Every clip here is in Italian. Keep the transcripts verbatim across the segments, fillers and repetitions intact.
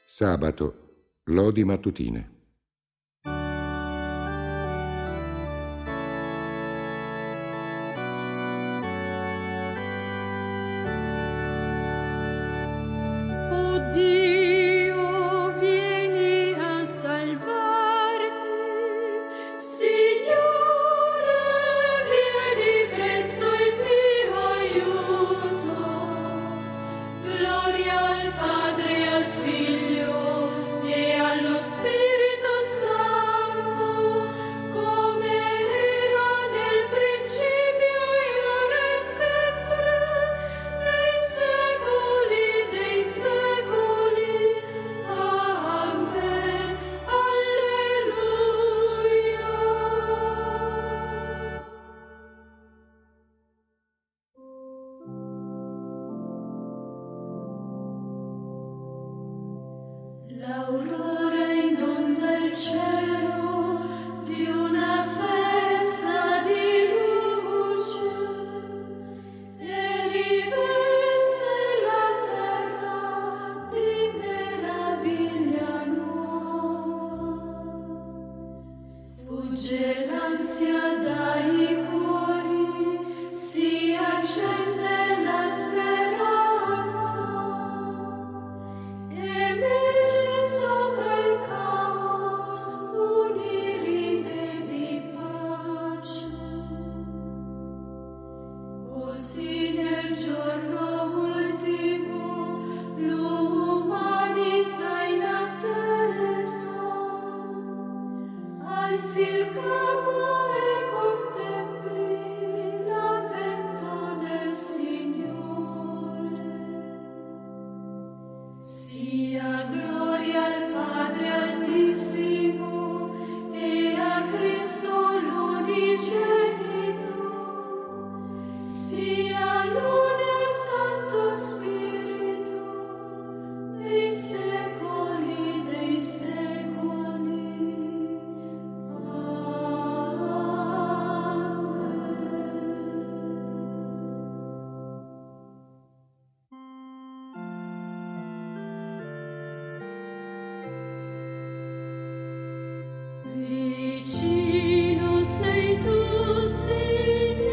Sabato, lodi mattutine. L'aurora inonda il cielo di una festa di luce e riveste la terra di meraviglia nuova. Fugge l'ansia dai cuori, si accende la speranza. Emerge sopra il caos un'iride di pace. Così nel giorno ultimo l'umanità in attesa alzi il capo e contempli l'avvento del Signore. Sia gloria al Padre Altissimo e a Cristo l'unigenito, sia lode al Santo Spirito nei secoli dei secoli. Vicino sei tu, Signore,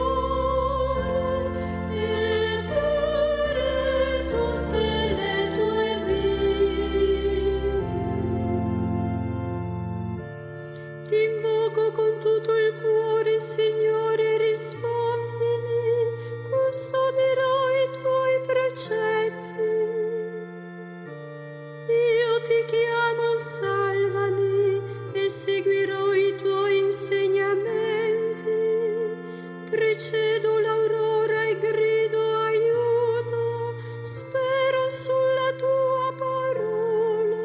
e vere tutte le tue vie. Ti invoco con tutto il cuore, Signore, rispondimi, custodirò i tuoi precetti. Io ti chiamo, salvami, e seguirò i tuoi insegnamenti. Precedo l'aurora e grido aiuto, spero sulla tua parola.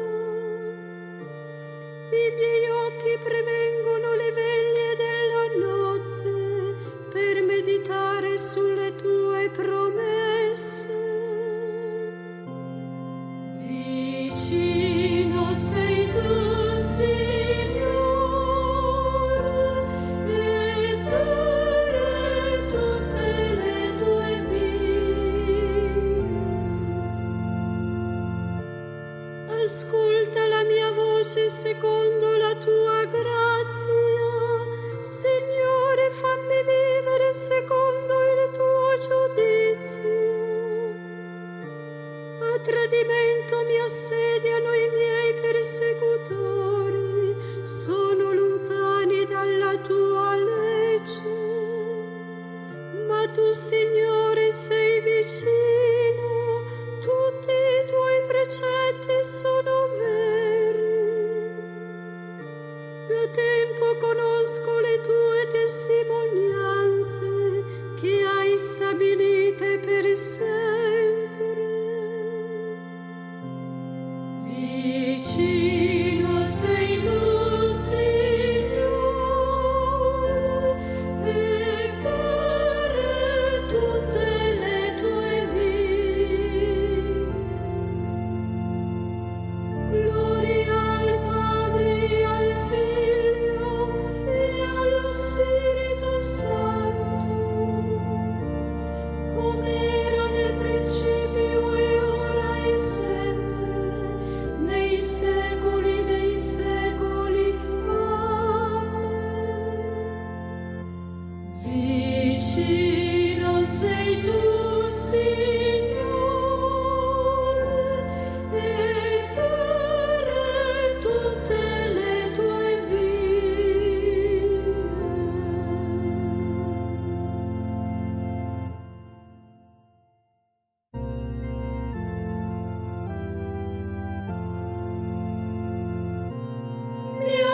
I miei occhi prevengono le veglie della notte per meditare sulle tue promesse. Vicino sei tu, Signore, e vere tutte le tue vie. Ascolta la mia voce secondo la tua grazia. Signore, fammi vivere secondo il tuo giudizio. A tradimento mi assediano i miei persecutori, sono lontani dalla tua legge. Ma tu, Signore, sei vicino, tutti i tuoi precetti sono veri. Da tempo conosco le tue testimonianze che hai stabilite per sempre. Vicino sei tu, Signore, e vere tutte le tue vie. Gloria al Padre, al Figlio e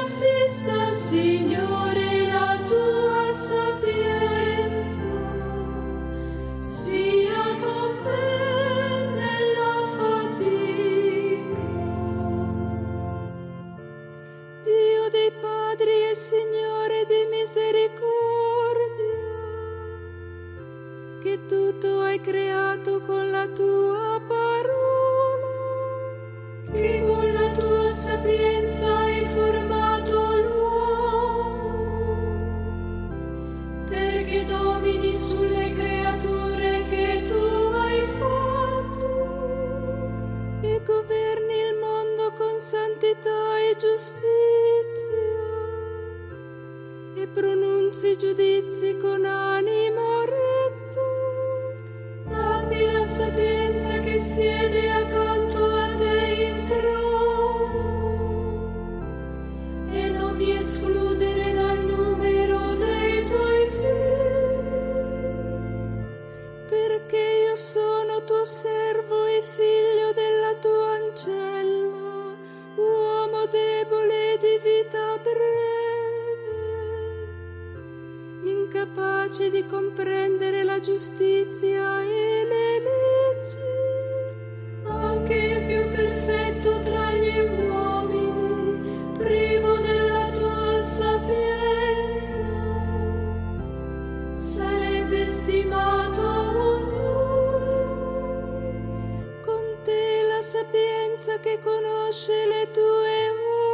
assista, Signore, la tua sapienza, sia con me nella fatica. Dio dei padri e Signore di misericordia, che tutto hai creato con la tua parola, che con la tua sapienza hai formato l'uomo, perché domini sulle creature che tu hai fatto e governi il mondo con santità e giustizia e pronunzi giudizi con animo retto. Abbi la sapienza che siede accanto a te in trono e non mi escludere dal numero dei tuoi figli, perché io sono tuo servo e figlio della tua ancella, uomo debole di vita breve, incapace di comprendere la giustizia e le leggi. Anche il più perfetto tra gli uomini, privo della tua sapienza, sarebbe stimato un nullo. Con te la sapienza che conosce le tue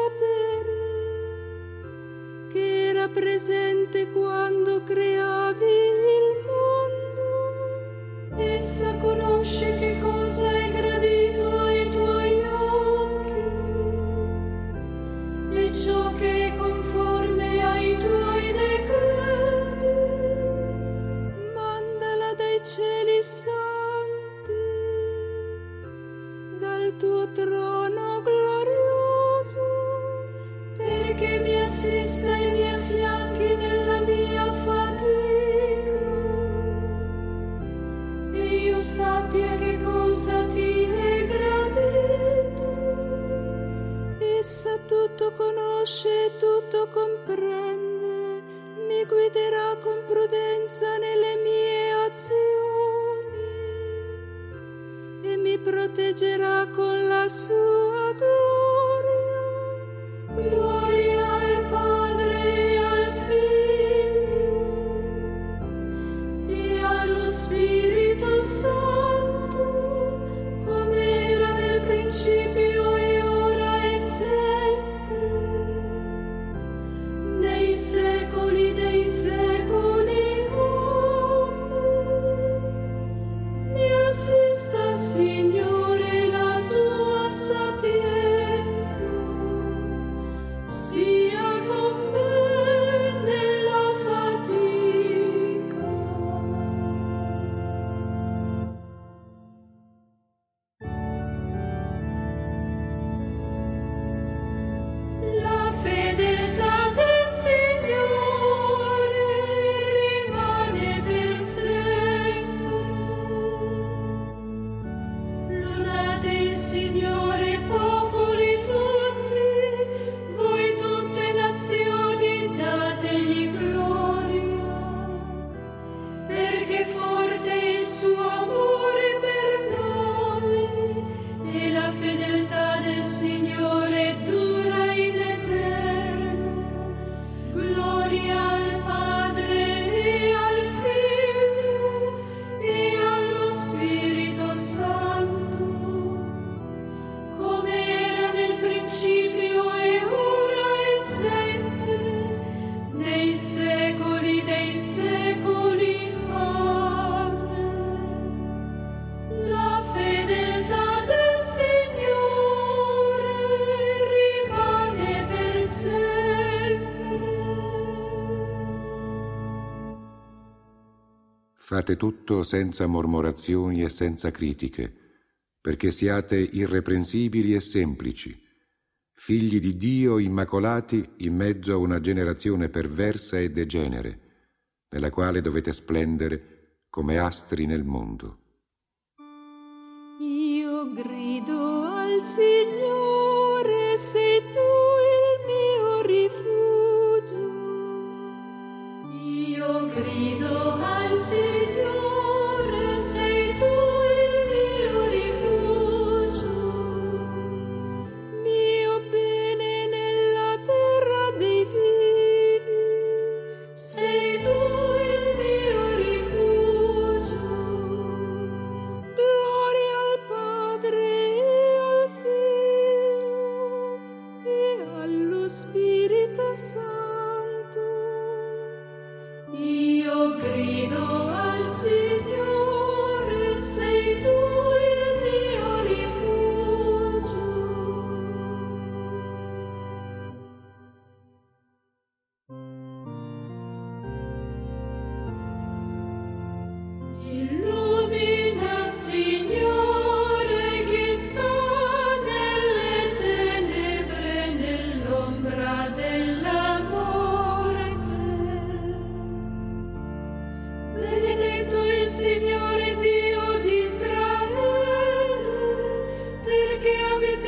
opere, che era presente quando creavi il mondo, essa conosce che cosa è gradito ai tuoi occhi e ciò che è conforme ai tuoi decreti. Mandala dai cieli santi, dal tuo trono glorioso, perché mi assista e mi affianchi nella mia fatica e io sappia che cosa ti è gradito. Essa tutto conosce e tutto comprende, mi guiderà con prudenza nelle mie azioni e mi proteggerà con la sua gloria. Gloria al Padre e al Figlio e allo Spirito Santo, come era nel principio e ora e sempre, nei secoli dei secoli. Amen. Mi assista, Signore, la tua sapienza, sia con me nella fatica. La fedeltà del Signore rimane per sempre. Lodate il Signore, popoli tutti, voi tutte nazioni, dategli gloria, perché forte è il suo amore per noi e la fedeltà del Signore dura in eterno. Gloria al Padre e al Figlio e allo Spirito Santo, come era nel principio e ora e sempre, nei secoli dei secoli. Amen. La fedeltà del Signore rimane per sempre. Fate tutto senza mormorazioni e senza critiche, perché siate irreprensibili e semplici, figli di Dio immacolati in mezzo a una generazione perversa e degenere, nella quale dovete splendere come astri nel mondo. Io grido al Signore, sei tu il mio rifugio.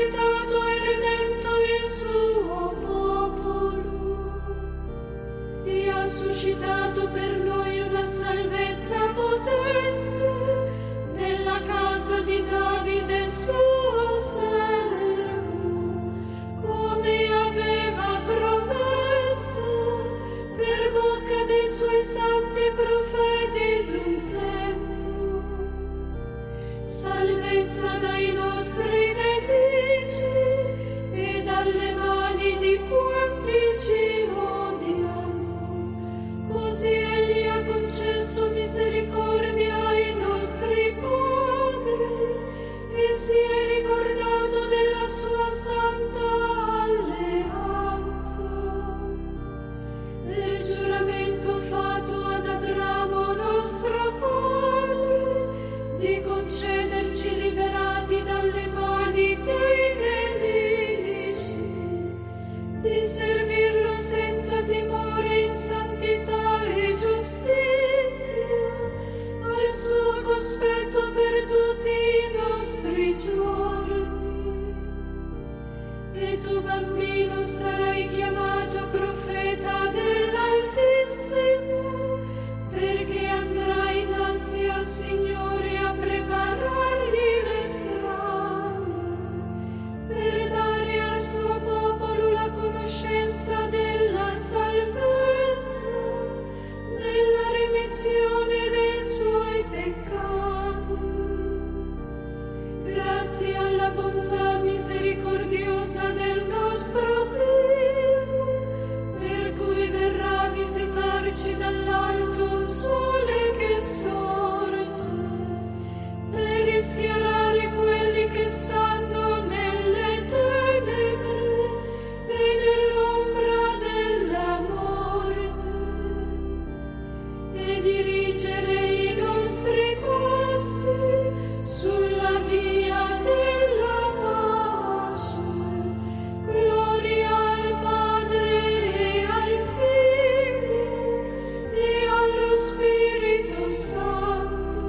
visitato e redento il suo popolo e ha suscitato per noi una salvezza potente nella casa di Davide suo servo, come aveva promesso per bocca dei suoi santi profeti d'un tempo. Salvezza dai nostri nemici e dalle mani di quanti ci odiano. Così Egli ha concesso misericordia ai nostri padri e si è ricordato della sua santa alleanza, del giuramento fatto ad Abramo nostro padre, di concederci liberati dalle mani dei nemici, di servirlo senza timore in santità e giustizia, al suo cospetto per tutti i nostri giorni. E tu, bambino, sarai chiamato profeta dell'Altissimo, perché andrai innanzi al Signore a preparargli le strade, per dare al suo popolo la conoscenza della salvezza nella remissione dei suoi peccati. Grazie alla bontà misericordiosa del nostro Dio, per cui verrà a visitarci dall'alto un sole che sorge, per rischiarare quelli che stanno nelle tenebre e nell'ombra della morte, e dirigere i nostri passi sulla via della pace. Gloria al Padre e al Figlio e allo Spirito Santo,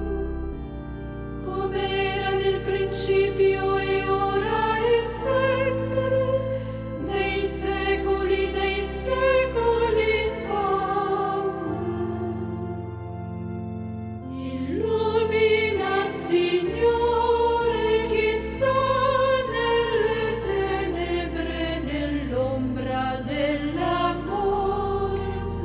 come era nel principio e ora e sempre, nei secoli dei secoli. Amen. Illumina, Signore, chi sta nelle tenebre, nell'ombra della morte.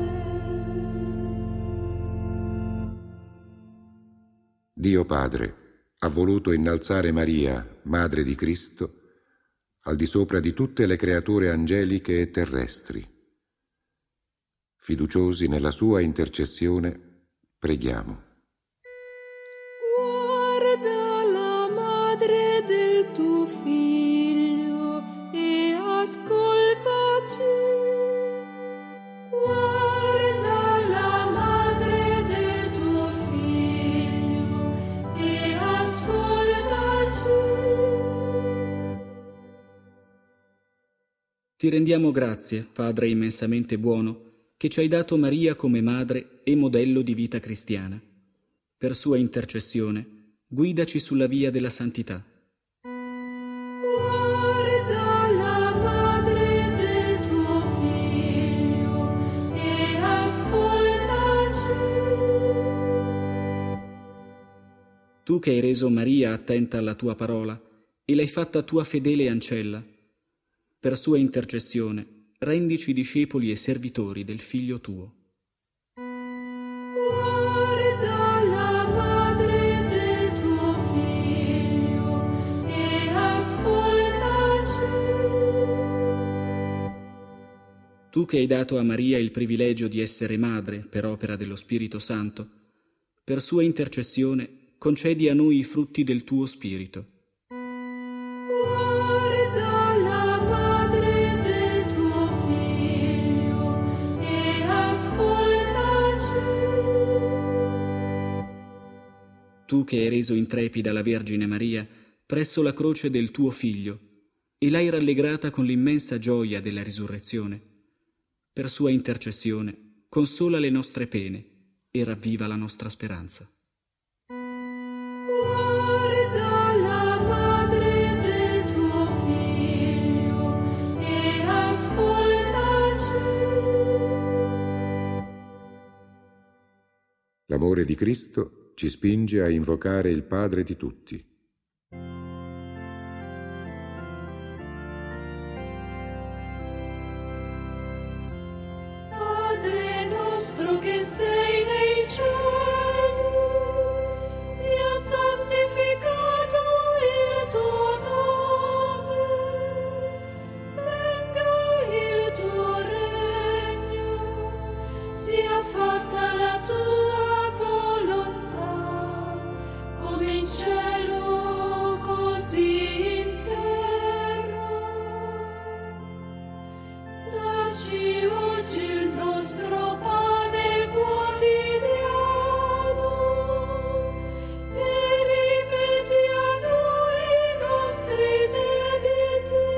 Dio Padre ha voluto innalzare Maria, Madre di Cristo, al di sopra di tutte le creature angeliche e terrestri. Fiduciosi nella sua intercessione, preghiamo. Guarda la madre del tuo figlio e ascoltaci. Guarda la madre del tuo figlio e ascoltaci. Ti rendiamo grazie, Padre immensamente buono, che ci hai dato Maria come madre e modello di vita cristiana. Per sua intercessione, guidaci sulla via della santità. Guarda la madre del tuo figlio e ascoltaci. Tu che hai reso Maria attenta alla tua parola e l'hai fatta tua fedele ancella, per sua intercessione, rendici discepoli e servitori del Figlio tuo. Guarda la madre del tuo figlio e ascoltaci. Tu che hai dato a Maria il privilegio di essere madre per opera dello Spirito Santo, per sua intercessione concedi a noi i frutti del tuo Spirito. Guarda la madre del tuo figlio e ascoltaci. Tu che hai reso intrepida la Vergine Maria presso la croce del tuo Figlio e l'hai rallegrata con l'immensa gioia della risurrezione, per sua intercessione consola le nostre pene e ravviva la nostra speranza. Guarda la madre del l'amore di Cristo ci spinge a invocare il Padre di tutti. Padre nostro che sei nei cieli, sia santificato il tuo nome, venga il tuo regno, sia fatta la tua volontà, come in cielo così in terra. Dacci oggi il nostro pane quotidiano e rimetti a noi i nostri debiti,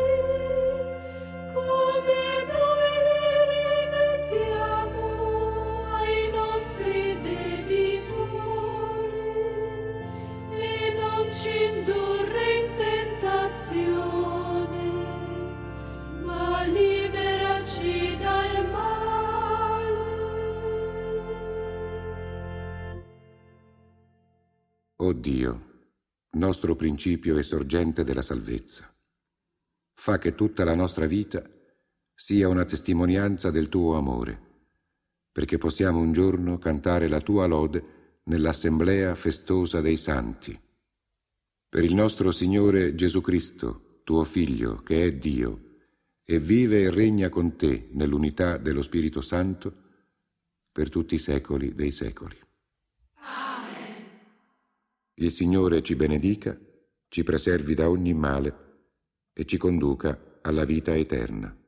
come noi li rimettiamo ai nostri debitori, e non ci indurre in tentazione, ma liberaci dal male. O Dio, nostro principio e sorgente della salvezza, fa che tutta la nostra vita sia una testimonianza del tuo amore, perché possiamo un giorno cantare la tua lode nell'assemblea festosa dei santi. Per il nostro Signore Gesù Cristo, tuo Figlio, che è Dio, e vive e regna con te nell'unità dello Spirito Santo, per tutti i secoli dei secoli. Amen. Il Signore ci benedica, ci preservi da ogni male e ci conduca alla vita eterna.